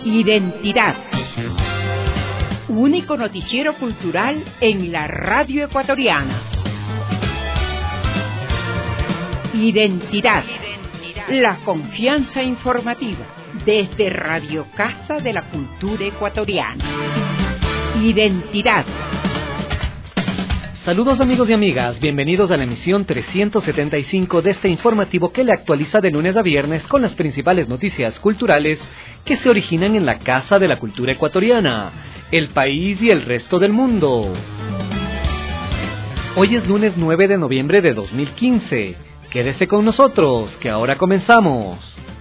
Identidad. Único noticiero cultural en la radio ecuatoriana. Identidad. La confianza informativa desde Radio Casa de la Cultura Ecuatoriana. Identidad. Saludos amigos y amigas, bienvenidos a la emisión 375 de este informativo que le actualiza de lunes a viernes con las principales noticias culturales que se originan en la Casa de la Cultura Ecuatoriana, el país y el resto del mundo. Hoy es lunes 9 de noviembre de 2015. Quédese con nosotros, que ahora comenzamos.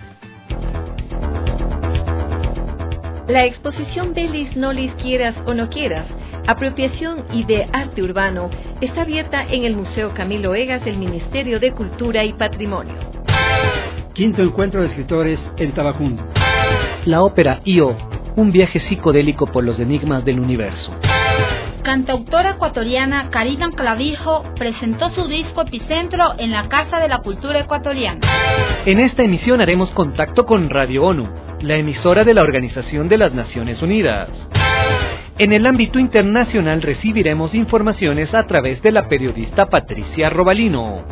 La exposición Belis Nolis Quieras o No Quieras, Apropiación y de Arte Urbano, está abierta en el Museo Camilo Egas del Ministerio de Cultura y Patrimonio. Quinto encuentro de escritores en Tabacundo. La ópera Io, un viaje psicodélico por los enigmas del universo. Cantautora ecuatoriana Karina Clavijo presentó su disco Epicentro en la Casa de la Cultura Ecuatoriana. En esta emisión haremos contacto con Radio ONU, la emisora de la Organización de las Naciones Unidas. En el ámbito internacional recibiremos informaciones a través de la periodista Patricia Robalino.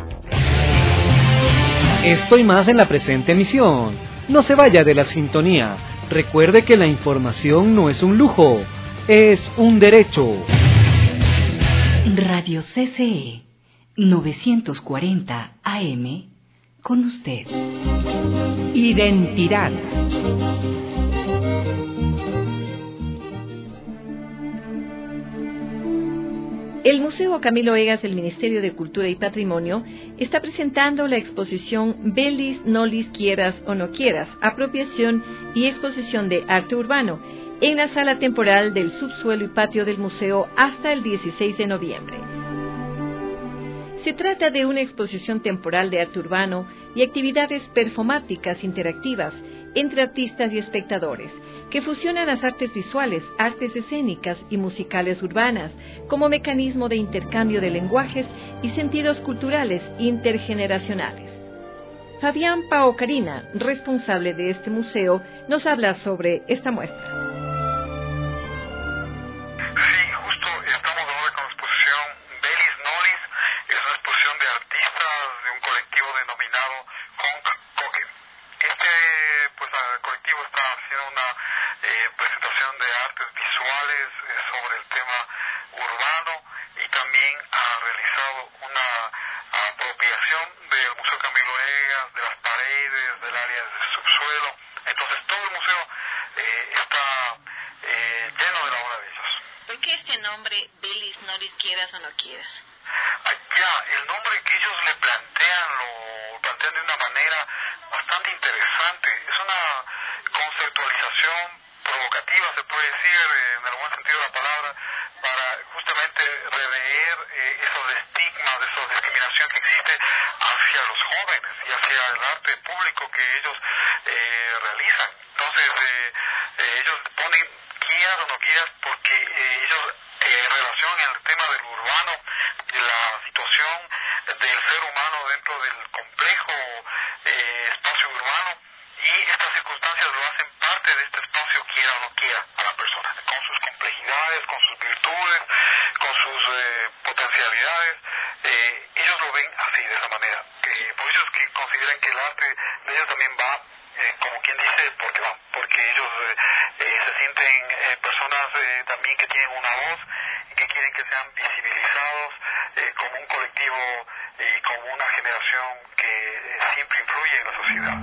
Esto y más en la presente emisión. No se vaya de la sintonía. Recuerde que la información no es un lujo, es un derecho. Radio CCE 940 AM, con usted. Identidad. El Museo Camilo Egas del Ministerio de Cultura y Patrimonio está presentando la exposición Belis Nolis Quieras o No Quieras, Apropiación y Exposición de Arte Urbano, en la sala temporal del subsuelo y patio del museo hasta el 16 de noviembre. Se trata de una exposición temporal de arte urbano y actividades performáticas interactivas entre artistas y espectadores, que fusionan las artes visuales, artes escénicas y musicales urbanas como mecanismo de intercambio de lenguajes y sentidos culturales intergeneracionales. Fabián Pao Carina, responsable de este museo, nos habla sobre esta muestra. Sí, justo estamos ahora con la exposición Belis Nolis. Es una exposición de artistas de un colectivo denominado Honk Coque. Este colectivo está haciendo una presentación de artes visuales sobre el tema urbano y también ha realizado una apropiación del Museo Camilo Egas, de las paredes, del área del subsuelo. Entonces todo el museo está lleno de la obra de ellos. ¿Por qué este nombre, Belis Nolis Quieras o No Quieras? El nombre que ellos le plantean, lo plantean de una manera bastante interesante. Es una conceptualización provocativa, se puede decir, en el buen sentido de la palabra, para justamente rever esos estigmas, esa discriminación que existe hacia los jóvenes y hacia el arte público que ellos realizan. Entonces, ellos ponen quieras o no quieras porque ellos relacionan el tema del urbano, de la situación del ser humano dentro del complejo espacio urbano, y estas circunstancias lo hacen parte de este espacio, quiera o no quiera, a la persona, con sus complejidades, con sus virtudes, con sus potencialidades. Ellos lo ven así, de esa manera. Por eso es que consideran que el arte de ellos también va, como quien dice, porque ellos se sienten personas también que tienen una voz y que quieren que sean visibilizados como un colectivo y como una generación que siempre influye en la sociedad.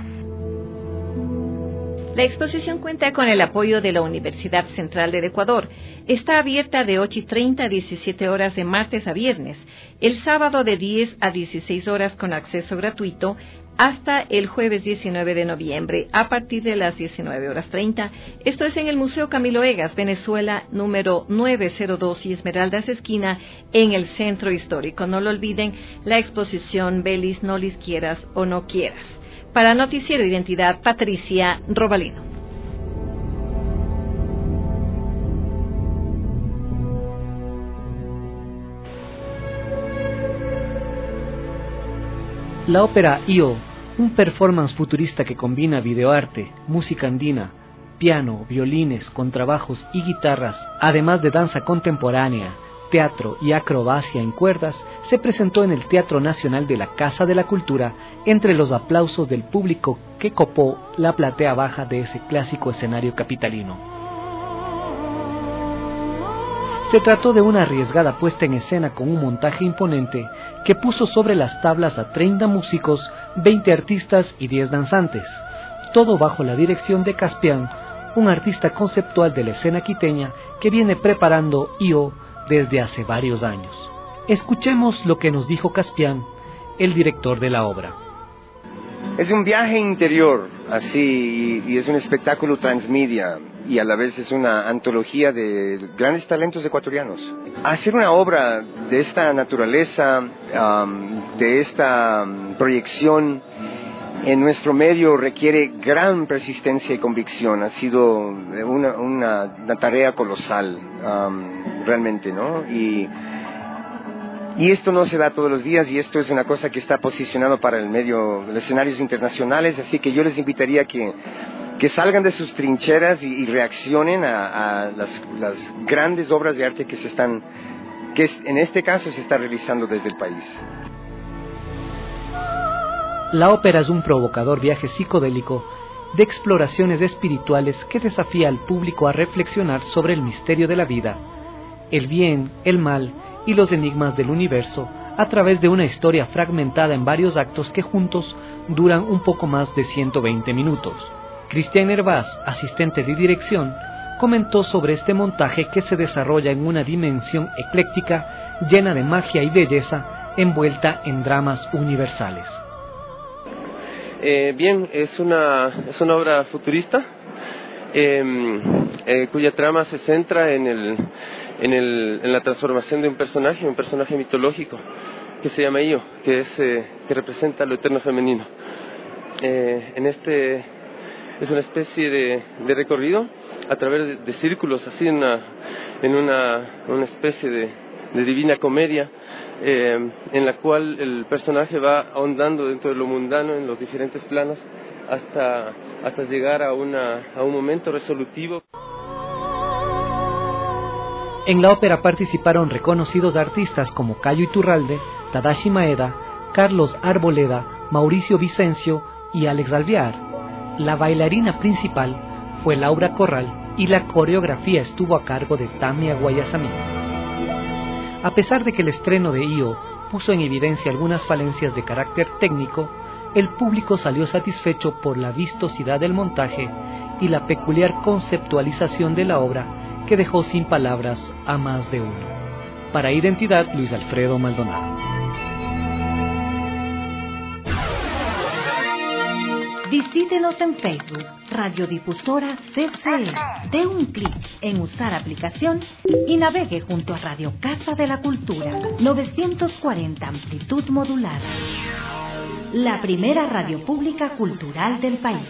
La exposición cuenta con el apoyo de la Universidad Central del Ecuador. Está abierta de 8:30 a 17 horas de martes a viernes, el sábado de 10 a 16 horas con acceso gratuito, hasta el jueves 19 de noviembre a partir de las 19:30. Esto es en el Museo Camilo Egas, Venezuela, número 902 y Esmeraldas esquina, en el Centro Histórico. No lo olviden, la exposición Belis Nolis Quieras o No Quieras. Para Noticiero Identidad, Patricia Robalino. La ópera Io, un performance futurista que combina videoarte, música andina, piano, violines, contrabajos y guitarras, además de danza contemporánea, teatro y acrobacia en cuerdas, se presentó en el Teatro Nacional de la Casa de la Cultura entre los aplausos del público que copó la platea baja de ese clásico escenario capitalino. Se trató de una arriesgada puesta en escena con un montaje imponente que puso sobre las tablas a 30 músicos, 20 artistas y 10 danzantes, todo bajo la dirección de Caspian, un artista conceptual de la escena quiteña que viene preparando IO desde hace varios años. Escuchemos lo que nos dijo Caspian, el director de la obra. Es un viaje interior, así, y es un espectáculo transmedia, y a la vez es una antología de grandes talentos ecuatorianos. Hacer una obra de esta naturaleza, de esta proyección en nuestro medio requiere gran persistencia y convicción. Ha sido una tarea colosal, realmente, ¿no? Y esto no se da todos los días, y esto es una cosa que está posicionado para el medio, los escenarios internacionales, así que yo les invitaría que salgan de sus trincheras y reaccionen a las grandes obras de arte que en este caso se está realizando desde el país. La ópera es un provocador viaje psicodélico de exploraciones espirituales que desafía al público a reflexionar sobre el misterio de la vida, el bien, el mal y los enigmas del universo a través de una historia fragmentada en varios actos que juntos duran un poco más de 120 minutos. Cristian Hervás, asistente de dirección, comentó sobre este montaje que se desarrolla en una dimensión ecléctica llena de magia y belleza envuelta en dramas universales. Bien, es una obra futurista cuya trama se centra en la transformación de un personaje mitológico que se llama Io, que representa lo eterno femenino. Es una especie de recorrido a través de círculos, así en una especie de divina comedia, en la cual el personaje va ahondando dentro de lo mundano en los diferentes planos hasta llegar a un momento resolutivo. En la ópera participaron reconocidos artistas como Cayo Iturralde, Tadashi Maeda, Carlos Arboleda, Mauricio Vicencio y Alex Alvear. La bailarina principal fue Laura Corral y la coreografía estuvo a cargo de Tamia Guayasamí. A pesar de que el estreno de IO puso en evidencia algunas falencias de carácter técnico, el público salió satisfecho por la vistosidad del montaje y la peculiar conceptualización de la obra que dejó sin palabras a más de uno. Para Identidad, Luis Alfredo Maldonado. Visítenos en Facebook, Radiodifusora CCE. Dé un clic en usar aplicación y navegue junto a Radio Casa de la Cultura, 940 amplitud modulada. La primera radio pública cultural del país.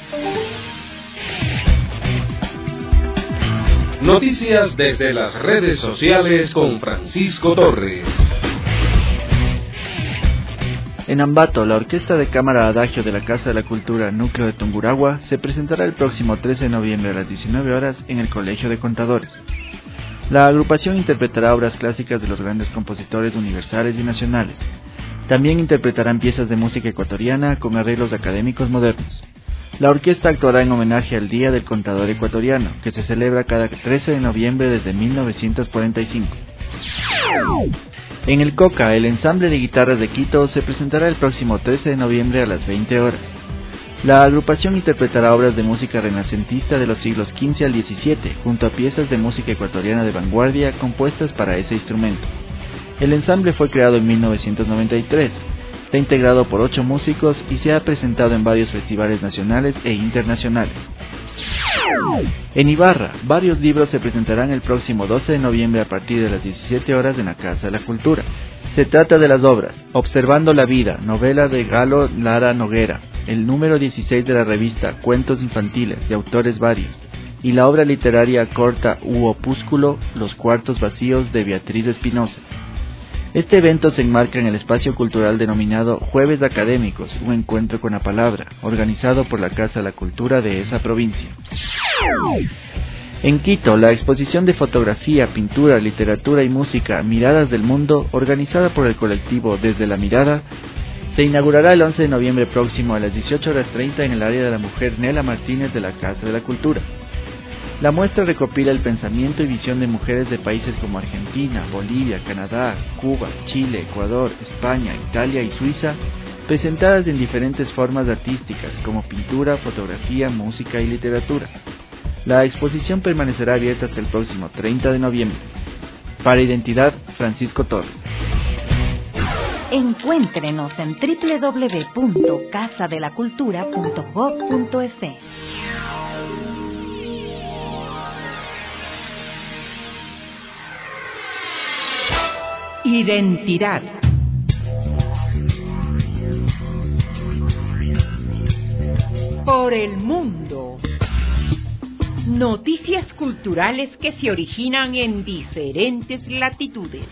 Noticias desde las redes sociales con Francisco Torres. En Ambato, la Orquesta de Cámara Adagio de la Casa de la Cultura Núcleo de Tungurahua se presentará el próximo 13 de noviembre a las 19 horas en el Colegio de Contadores. La agrupación interpretará obras clásicas de los grandes compositores universales y nacionales. También interpretarán piezas de música ecuatoriana con arreglos académicos modernos. La orquesta actuará en homenaje al Día del Contador Ecuatoriano, que se celebra cada 13 de noviembre desde 1945. En el COCA, el ensamble de guitarras de Quito se presentará el próximo 13 de noviembre a las 20 horas. La agrupación interpretará obras de música renacentista de los siglos XV al XVII, junto a piezas de música ecuatoriana de vanguardia compuestas para ese instrumento. El ensamble fue creado en 1993, está integrado por 8 músicos y se ha presentado en varios festivales nacionales e internacionales. En Ibarra, varios libros se presentarán el próximo 12 de noviembre a partir de las 17 horas en la Casa de la Cultura. Se trata de las obras Observando la Vida, novela de Galo Lara Noguera, el número 16 de la revista Cuentos Infantiles, de autores varios, y la obra literaria corta u opúsculo Los Cuartos Vacíos, de Beatriz Espinosa. Este evento se enmarca en el espacio cultural denominado Jueves Académicos, un encuentro con la palabra, organizado por la Casa de la Cultura de esa provincia. En Quito, la exposición de fotografía, pintura, literatura y música Miradas del Mundo, organizada por el colectivo Desde la Mirada, se inaugurará el 11 de noviembre próximo a las 18:30 en el área de la mujer Nela Martínez de la Casa de la Cultura. La muestra recopila el pensamiento y visión de mujeres de países como Argentina, Bolivia, Canadá, Cuba, Chile, Ecuador, España, Italia y Suiza, presentadas en diferentes formas artísticas como pintura, fotografía, música y literatura. La exposición permanecerá abierta hasta el próximo 30 de noviembre. Para Identidad, Francisco Torres. Encuéntrenos en www.casadelacultura.gov.es. Identidad. Por el mundo. Noticias culturales que se originan en diferentes latitudes.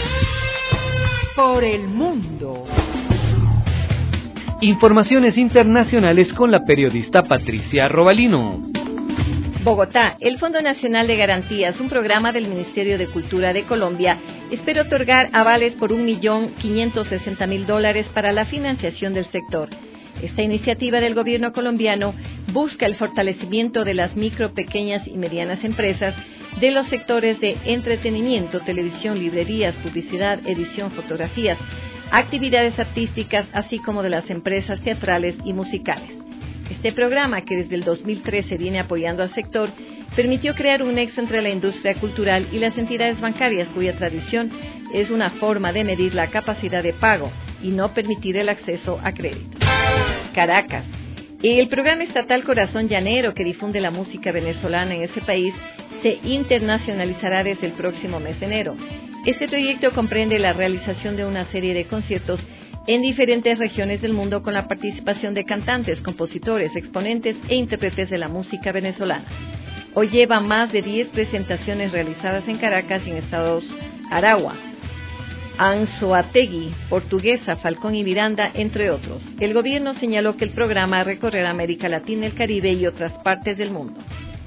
Por el mundo. Informaciones internacionales con la periodista Patricia Robalino. Bogotá, el Fondo Nacional de Garantías, un programa del Ministerio de Cultura de Colombia, espera otorgar avales por $1.560.000 para la financiación del sector. Esta iniciativa del gobierno colombiano busca el fortalecimiento de las micro, pequeñas y medianas empresas de los sectores de entretenimiento, televisión, librerías, publicidad, edición, fotografías, actividades artísticas, así como de las empresas teatrales y musicales. Este programa, que desde el 2013 viene apoyando al sector, permitió crear un nexo entre la industria cultural y las entidades bancarias, cuya tradición es una forma de medir la capacidad de pago y no permitir el acceso a crédito. Caracas. El programa estatal Corazón Llanero, que difunde la música venezolana en ese país, se internacionalizará desde el próximo mes de enero. Este proyecto comprende la realización de una serie de conciertos en diferentes regiones del mundo con la participación de cantantes, compositores, exponentes e intérpretes de la música venezolana. Hoy lleva más de 10 presentaciones realizadas en Caracas y en estados Aragua, Anzoátegui, Portuguesa, Falcón y Miranda, entre otros. El gobierno señaló que el programa recorrerá América Latina, el Caribe y otras partes del mundo.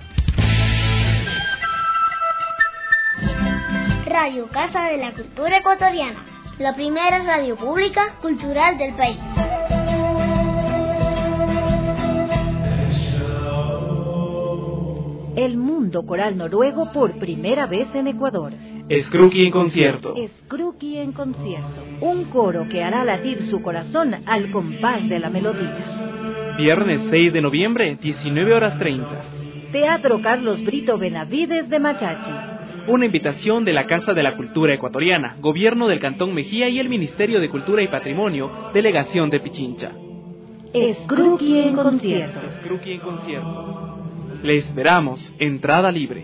Radio Casa de la Cultura Ecuatoriana, la primera radio pública cultural del país. El mundo coral noruego por primera vez en Ecuador. Skruki en concierto. Skruki en concierto. Un coro que hará latir su corazón al compás de la melodía. Viernes 6 de noviembre, 19:30. Teatro Carlos Brito Benavides de Machachi. Una invitación de la Casa de la Cultura Ecuatoriana, Gobierno del Cantón Mejía y el Ministerio de Cultura y Patrimonio, Delegación de Pichincha. Skruki en concierto. Skruki en concierto. Le esperamos, entrada libre.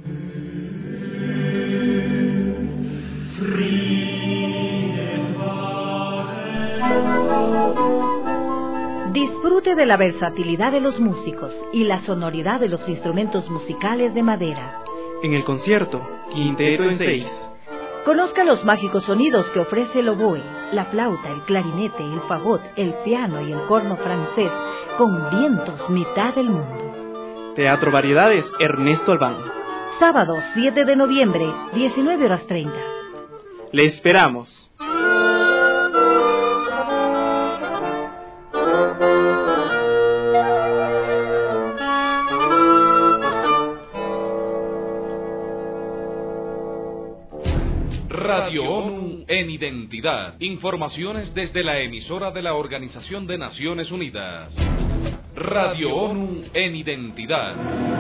Disfrute de la versatilidad de los músicos y la sonoridad de los instrumentos musicales de madera. En el concierto, Quinteto en 6. Conozca los mágicos sonidos que ofrece el oboe, la flauta, el clarinete, el fagot, el piano y el corno francés, con vientos mitad del mundo. Teatro Variedades, Ernesto Albán. Sábado 7 de noviembre, 19:30. Le esperamos. Radio ONU en Identidad. Informaciones desde la emisora de la Organización de Naciones Unidas. Radio ONU en Identidad.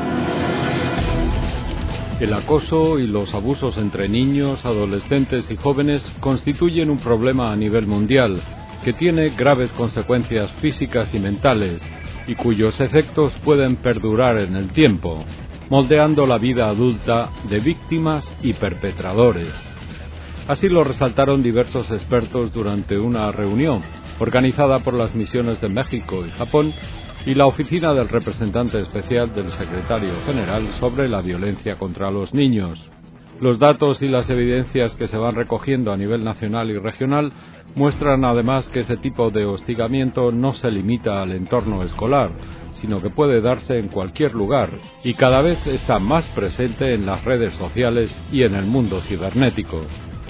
El acoso y los abusos entre niños, adolescentes y jóvenes constituyen un problema a nivel mundial que tiene graves consecuencias físicas y mentales y cuyos efectos pueden perdurar en el tiempo, moldeando la vida adulta de víctimas y perpetradores. Así lo resaltaron diversos expertos durante una reunión organizada por las misiones de México y Japón y la oficina del representante especial del secretario general sobre la violencia contra los niños. Los datos y las evidencias que se van recogiendo a nivel nacional y regional muestran además que ese tipo de hostigamiento no se limita al entorno escolar, sino que puede darse en cualquier lugar y cada vez está más presente en las redes sociales y en el mundo cibernético.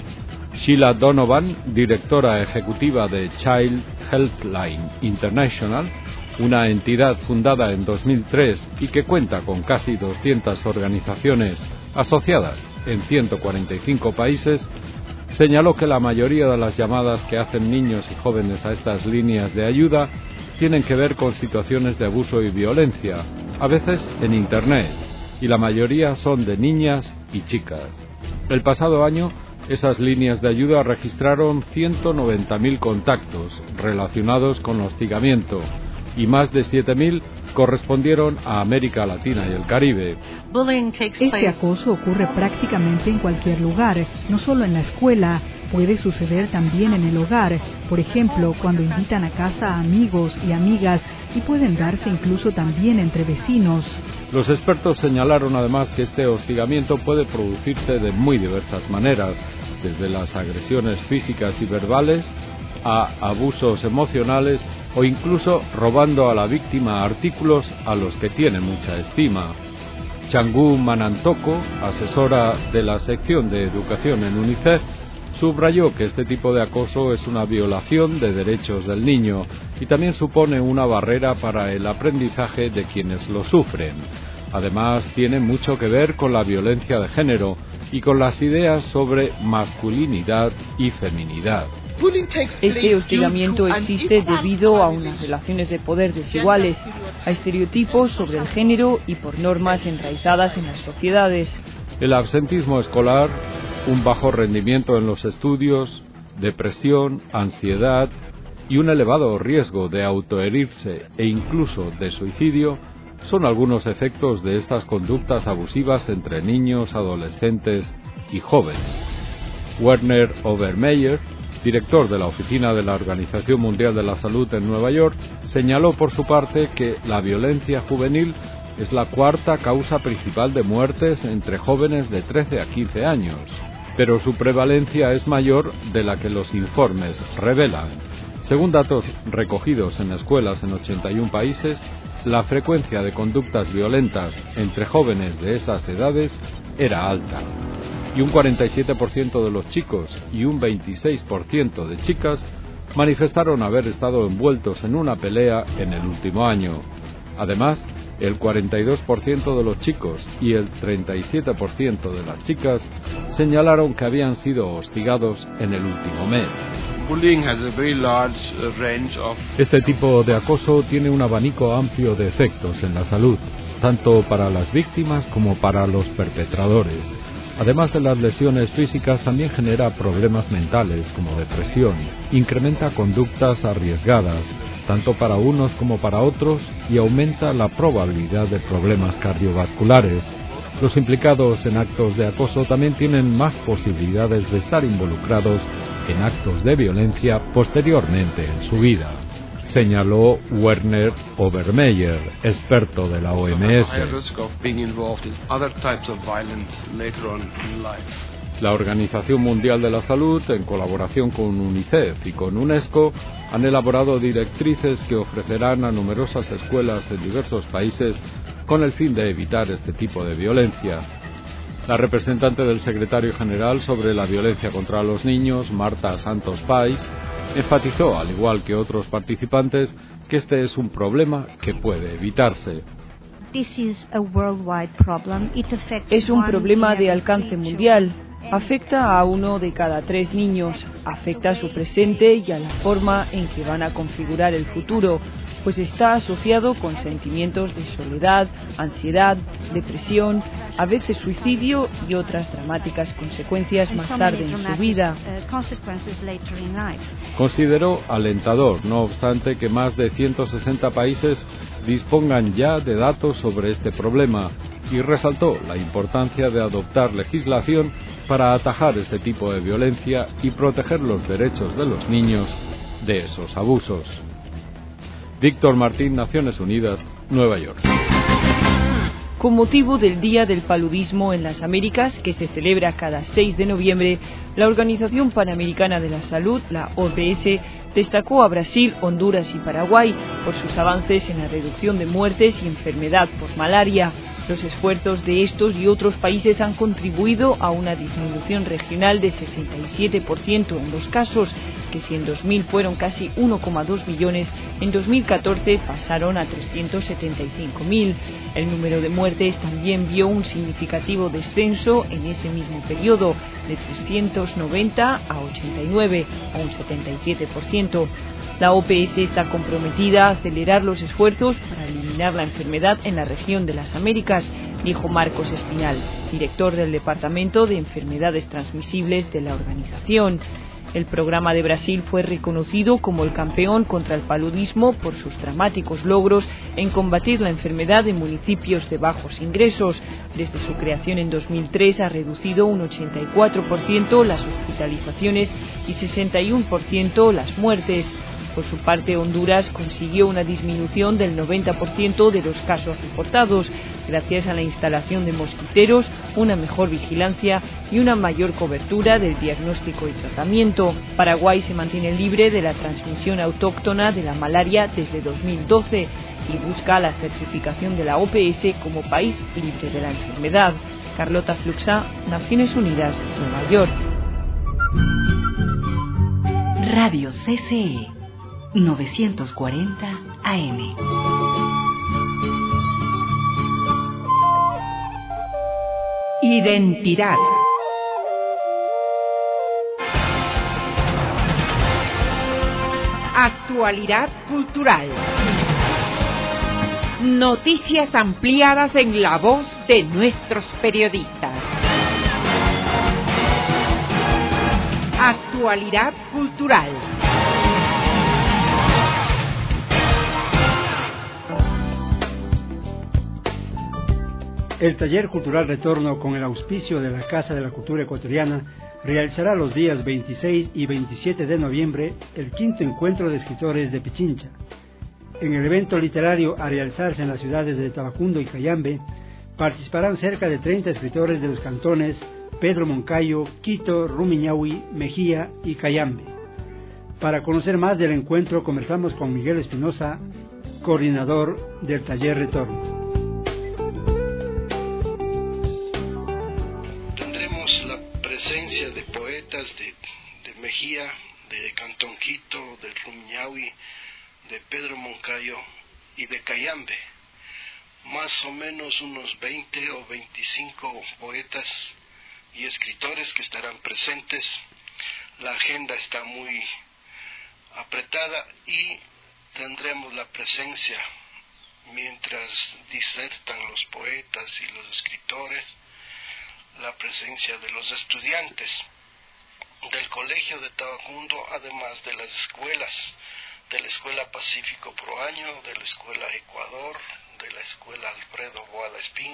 Sheila Donovan, directora ejecutiva de Child Helpline International, una entidad fundada en 2003 y que cuenta con casi 200 organizaciones asociadas en 145 países, señaló que la mayoría de las llamadas que hacen niños y jóvenes a estas líneas de ayuda tienen que ver con situaciones de abuso y violencia, a veces en Internet, y la mayoría son de niñas y chicas. El pasado año, esas líneas de ayuda registraron 190.000 contactos relacionados con hostigamiento, y más de 7.000 correspondieron a América Latina y el Caribe. Este acoso ocurre prácticamente en cualquier lugar, no solo en la escuela, puede suceder también en el hogar, por ejemplo, cuando invitan a casa a amigos y amigas, y pueden darse incluso también entre vecinos. Los expertos señalaron además que este hostigamiento puede producirse de muy diversas maneras, desde las agresiones físicas y verbales a abusos emocionales o incluso robando a la víctima artículos a los que tiene mucha estima. Changu Manantoko, asesora de la sección de educación en UNICEF, subrayó que este tipo de acoso es una violación de derechos del niño y también supone una barrera para el aprendizaje de quienes lo sufren. Además, tiene mucho que ver con la violencia de género y con las ideas sobre masculinidad y feminidad. Este hostigamiento existe debido a unas relaciones de poder desiguales, a estereotipos sobre el género y por normas enraizadas en las sociedades. El absentismo escolar, un bajo rendimiento en los estudios, depresión, ansiedad y un elevado riesgo de autoherirse e incluso de suicidio son algunos efectos de estas conductas abusivas entre niños, adolescentes y jóvenes. Werner Obermeyer, director de la Oficina de la Organización Mundial de la Salud en Nueva York, señaló por su parte que la violencia juvenil es la cuarta causa principal de muertes entre jóvenes de 13 a 15 años, pero su prevalencia es mayor de la que los informes revelan. Según datos recogidos en escuelas en 81 países, la frecuencia de conductas violentas entre jóvenes de esas edades era alta, y un 47% de los chicos y un 26% de chicas manifestaron haber estado envueltos en una pelea en el último año. Además, el 42% de los chicos y el 37% de las chicas señalaron que habían sido hostigados en el último mes. Este tipo de acoso tiene un abanico amplio de efectos en la salud, tanto para las víctimas como para los perpetradores. Además de las lesiones físicas, también genera problemas mentales como depresión, incrementa conductas arriesgadas, tanto para unos como para otros, y aumenta la probabilidad de problemas cardiovasculares. Los implicados en actos de acoso también tienen más posibilidades de estar involucrados en actos de violencia posteriormente en su vida, señaló Werner Obermeyer, experto de la OMS. La Organización Mundial de la Salud, en colaboración con UNICEF y con UNESCO, han elaborado directrices que ofrecerán a numerosas escuelas en diversos países con el fin de evitar este tipo de violencia. La representante del secretario general sobre la violencia contra los niños, Marta Santos Pais, enfatizó, al igual que otros participantes, que este es un problema que puede evitarse. Es un problema de alcance mundial. Afecta a 1 de cada 3 niños, afecta a su presente y a la forma en que van a configurar el futuro, pues está asociado con sentimientos de soledad, ansiedad, depresión, a veces suicidio y otras dramáticas consecuencias más tarde en su vida. Consideró alentador, no obstante, que más de 160 países dispongan ya de datos sobre este problema y resaltó la importancia de adoptar legislación para atajar este tipo de violencia y proteger los derechos de los niños de esos abusos. Víctor Martín, Naciones Unidas, Nueva York. Con motivo del Día del Paludismo en las Américas, que se celebra cada 6 de noviembre, la Organización Panamericana de la Salud, la OPS, destacó a Brasil, Honduras y Paraguay por sus avances en la reducción de muertes y enfermedad por malaria. Los esfuerzos de estos y otros países han contribuido a una disminución regional de 67% en los casos, que si en 2000 fueron casi 1,2 millones, en 2014 pasaron a 375.000. El número de muertes también vio un significativo descenso en ese mismo periodo, de 390 a 89, a un 77%. La OPS está comprometida a acelerar los esfuerzos para eliminar la enfermedad en la región de las Américas, dijo Marcos Espinal, director del Departamento de Enfermedades Transmisibles de la organización. El programa de Brasil fue reconocido como el campeón contra el paludismo por sus dramáticos logros en combatir la enfermedad en municipios de bajos ingresos. Desde su creación en 2003 ha reducido un 84% las hospitalizaciones y 61% las muertes. Por su parte, Honduras consiguió una disminución del 90% de los casos reportados, gracias a la instalación de mosquiteros, una mejor vigilancia y una mayor cobertura del diagnóstico y tratamiento. Paraguay se mantiene libre de la transmisión autóctona de la malaria desde 2012 y busca la certificación de la OPS como país libre de la enfermedad. Carlota Fluxá, Naciones Unidas, Nueva York. Radio CCE 940 AM. Identidad. Actualidad cultural. Noticias ampliadas en la voz de nuestros periodistas. Actualidad cultural. El taller cultural Retorno, con el auspicio de la Casa de la Cultura Ecuatoriana, realizará los días 26 y 27 de noviembre el 5º encuentro de escritores de Pichincha. En el evento literario a realizarse en las ciudades de Tabacundo y Cayambe, participarán cerca de 30 escritores de los cantones Pedro Moncayo, Quito, Rumiñahui, Mejía y Cayambe. Para conocer más del encuentro, conversamos con Miguel Espinosa, coordinador del taller Retorno. Presencia de poetas de Mejía, de Cantón Quito, de Rumiñahui, de Pedro Moncayo y de Cayambe. Más o menos unos 20 o 25 poetas y escritores que estarán presentes. La agenda está muy apretada y tendremos la presencia, mientras disertan los poetas y los escritores, la presencia de los estudiantes del Colegio de Tabacundo, además de las escuelas, de la Escuela Pacífico Proaño, de la Escuela Ecuador, de la Escuela Alfredo Boada Espín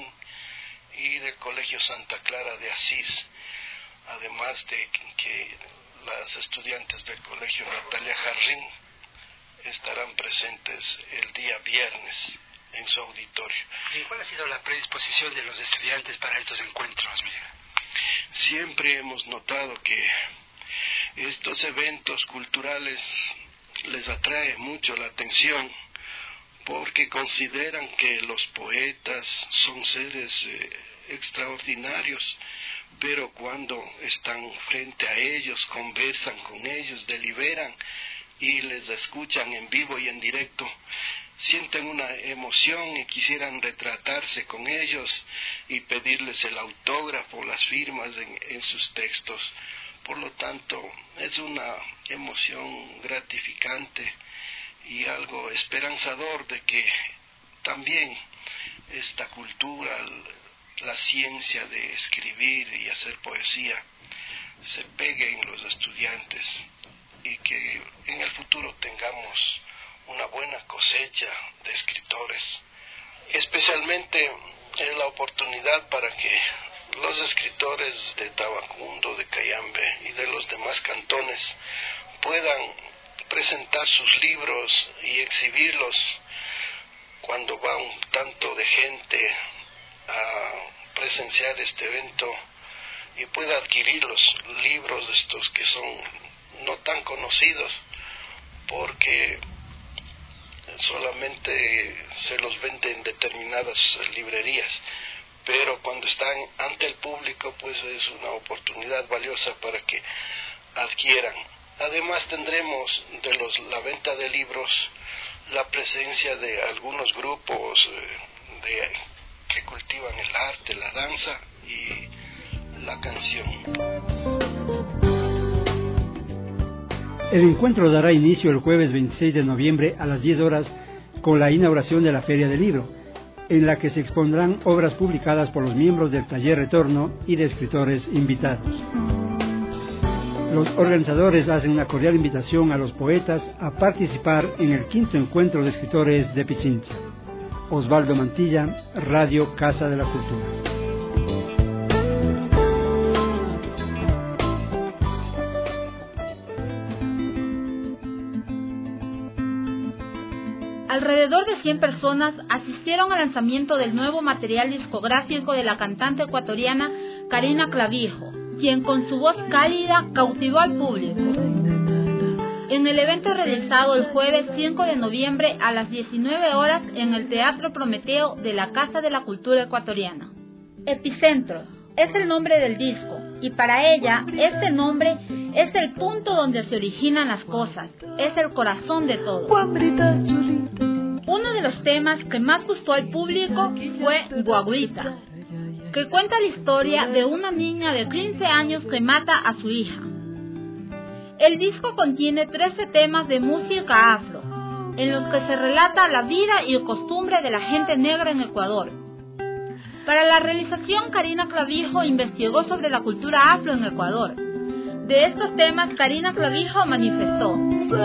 y del Colegio Santa Clara de Asís, además de que las estudiantes del Colegio Natalia Jarrín estarán presentes el día viernes en su auditorio. ¿Y cuál ha sido la predisposición de los estudiantes para estos encuentros, Miguel? Siempre hemos notado que estos eventos culturales les atrae mucho la atención, porque consideran que los poetas son seres extraordinarios, pero cuando están frente a ellos, conversan con ellos, deliberan y les escuchan en vivo y en directo, sienten una emoción y quisieran retratarse con ellos y pedirles el autógrafo, las firmas en sus textos. Por lo tanto, es una emoción gratificante y algo esperanzador de que también esta cultura, la ciencia de escribir y hacer poesía, se pegue en los estudiantes y que en el futuro tengamos una buena cosecha de escritores. Especialmente es la oportunidad para que los escritores de Tabacundo, de Cayambe y de los demás cantones puedan presentar sus libros y exhibirlos cuando va un tanto de gente presenciar este evento y pueda adquirir los libros estos que son no tan conocidos, porque solamente se los vende en determinadas librerías, pero cuando están ante el público pues es una oportunidad valiosa para que adquieran. Además tendremos la venta de libros, la presencia de algunos grupos que cultivan el arte, la danza y la canción. El encuentro dará inicio el jueves 26 de noviembre a las 10 horas con la inauguración de la Feria del Libro, en la que se expondrán obras publicadas por los miembros del Taller Retorno y de escritores invitados. Los organizadores hacen una cordial invitación a los poetas a participar en el 5º encuentro de escritores de Pichincha. Osvaldo Mantilla, Radio Casa de la Cultura. Alrededor de 100 personas asistieron al lanzamiento del nuevo material discográfico de la cantante ecuatoriana Karina Clavijo, quien con su voz cálida cautivó al público. En el evento realizado el jueves 5 de noviembre a las 19 horas en el Teatro Prometeo de la Casa de la Cultura Ecuatoriana. Epicentro es el nombre del disco y para ella este nombre es el punto donde se originan las cosas, es el corazón de todo. Uno de los temas que más gustó al público fue Guaguita, que cuenta la historia de una niña de 15 años que mata a su hija. El disco contiene 13 temas de música afro, en los que se relata la vida y costumbre de la gente negra en Ecuador. Para la realización, Karina Clavijo investigó sobre la cultura afro en Ecuador. De estos temas, Karina Clavijo manifestó: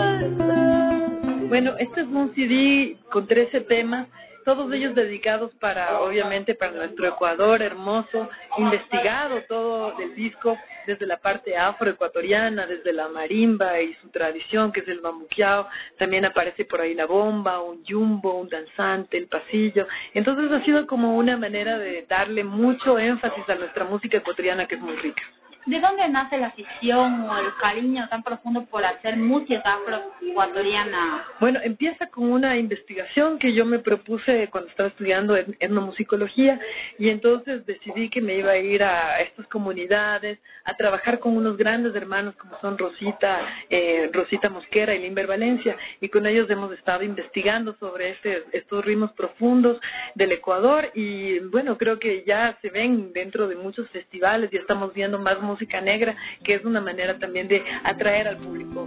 Bueno, este es un CD con 13 temas, todos ellos dedicados obviamente para nuestro Ecuador hermoso, investigado todo el disco desde la parte afroecuatoriana, desde la marimba y su tradición, que es el bambuqueado. También aparece por ahí la bomba, un yumbo, un danzante, el pasillo. Entonces ha sido como una manera de darle mucho énfasis a nuestra música ecuatoriana, que es muy rica. ¿De dónde nace la afición o el cariño tan profundo por hacer música afroecuatoriana? Bueno, empieza con una investigación que yo me propuse cuando estaba estudiando etnomusicología, y entonces decidí que me iba a ir a estas comunidades a trabajar con unos grandes hermanos como son Rosita Mosquera y Limber Valencia, y con ellos hemos estado investigando sobre estos ritmos profundos del Ecuador, y bueno, creo que ya se ven dentro de muchos festivales, ya estamos viendo más música negra, que es una manera también de atraer al público.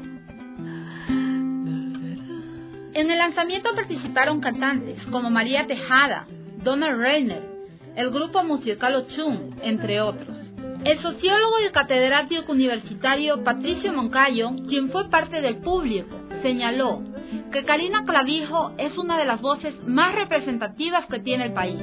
En el lanzamiento participaron cantantes como María Tejada, Donna Reiner, el grupo musical Ochun, entre otros. El sociólogo y catedrático universitario Patricio Moncayo, quien fue parte del público, señaló que Karina Clavijo es una de las voces más representativas que tiene el país.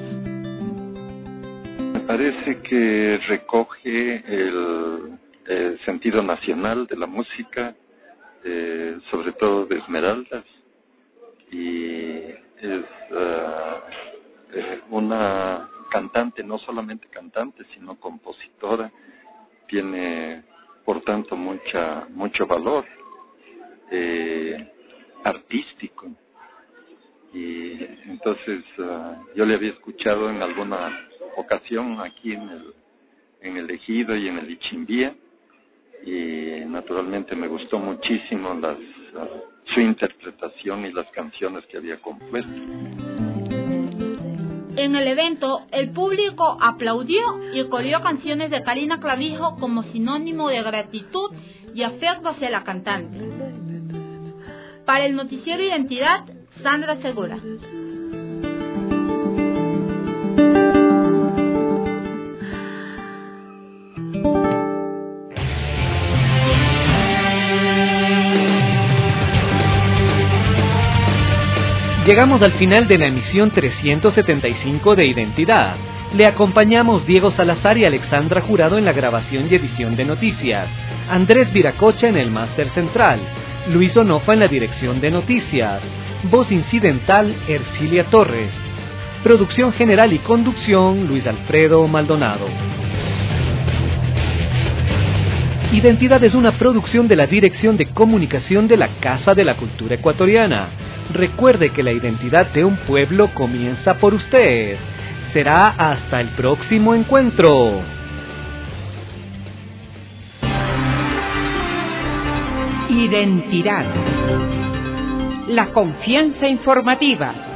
Me parece que recoge el sentido nacional de la música, sobre todo de Esmeraldas, y es una cantante, no solamente cantante, sino compositora. Tiene, por tanto, mucho valor artístico. Y entonces yo le había escuchado en alguna ocasión aquí en el Ejido y en el Ichimbía, y naturalmente me gustó muchísimo su interpretación y las canciones que había compuesto. En el evento, el público aplaudió y coreó canciones de Karina Clavijo como sinónimo de gratitud y afecto hacia la cantante. Para el noticiero Identidad, Sandra Segura. Llegamos al final de la emisión 375 de Identidad. Le acompañamos Diego Salazar y Alexandra Jurado en la grabación y edición de noticias, Andrés Viracocha en el máster central, Luis Onofa en la dirección de noticias, voz incidental Ercilia Torres. Producción general y conducción, Luis Alfredo Maldonado. Identidad es una producción de la Dirección de Comunicación de la Casa de la Cultura Ecuatoriana. Recuerde que la identidad de un pueblo comienza por usted. Será hasta el próximo encuentro. Identidad. La confianza informativa.